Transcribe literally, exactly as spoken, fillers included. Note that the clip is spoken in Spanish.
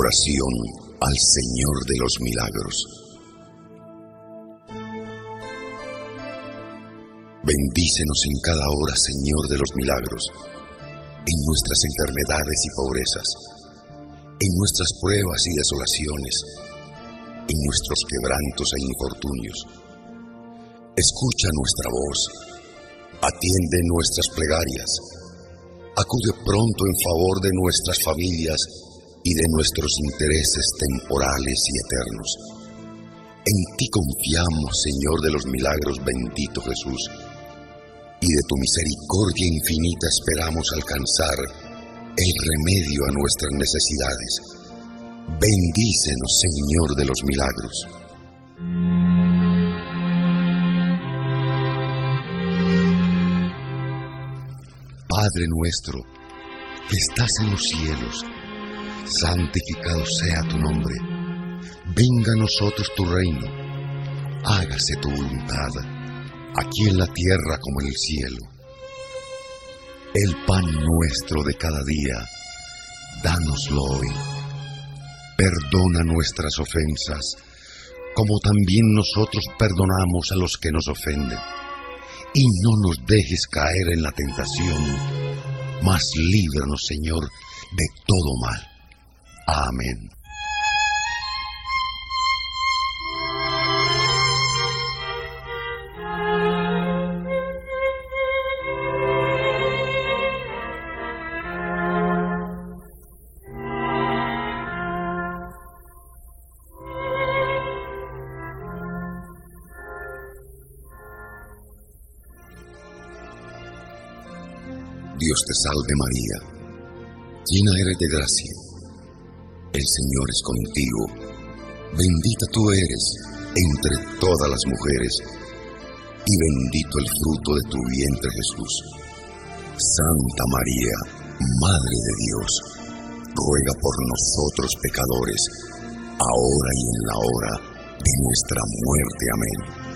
Oración al Señor de los Milagros. Bendícenos en cada hora, Señor de los milagros, en nuestras enfermedades y pobrezas, en nuestras pruebas y desolaciones, en nuestros quebrantos e infortunios. Escucha nuestra voz, atiende nuestras plegarias, acude pronto en favor de nuestras familias y de nuestros intereses temporales y eternos. En ti confiamos, Señor de los milagros, bendito Jesús, y de tu misericordia infinita esperamos alcanzar el remedio a nuestras necesidades. Bendícenos, Señor de los milagros. Padre nuestro, que estás en los cielos, santificado sea tu nombre. Venga a nosotros tu reino. Hágase tu voluntad, aquí en la tierra como en el cielo. El pan nuestro de cada día, dánoslo hoy. Perdona nuestras ofensas, como también nosotros perdonamos a los que nos ofenden. Y no nos dejes caer en la tentación, mas líbranos, Señor, de todo mal. Amén. Dios te salve María, llena eres de gracia, el Señor es contigo, bendita tú eres entre todas las mujeres, y bendito el fruto de tu vientre Jesús. Santa María, Madre de Dios, ruega por nosotros pecadores, ahora y en la hora de nuestra muerte. Amén.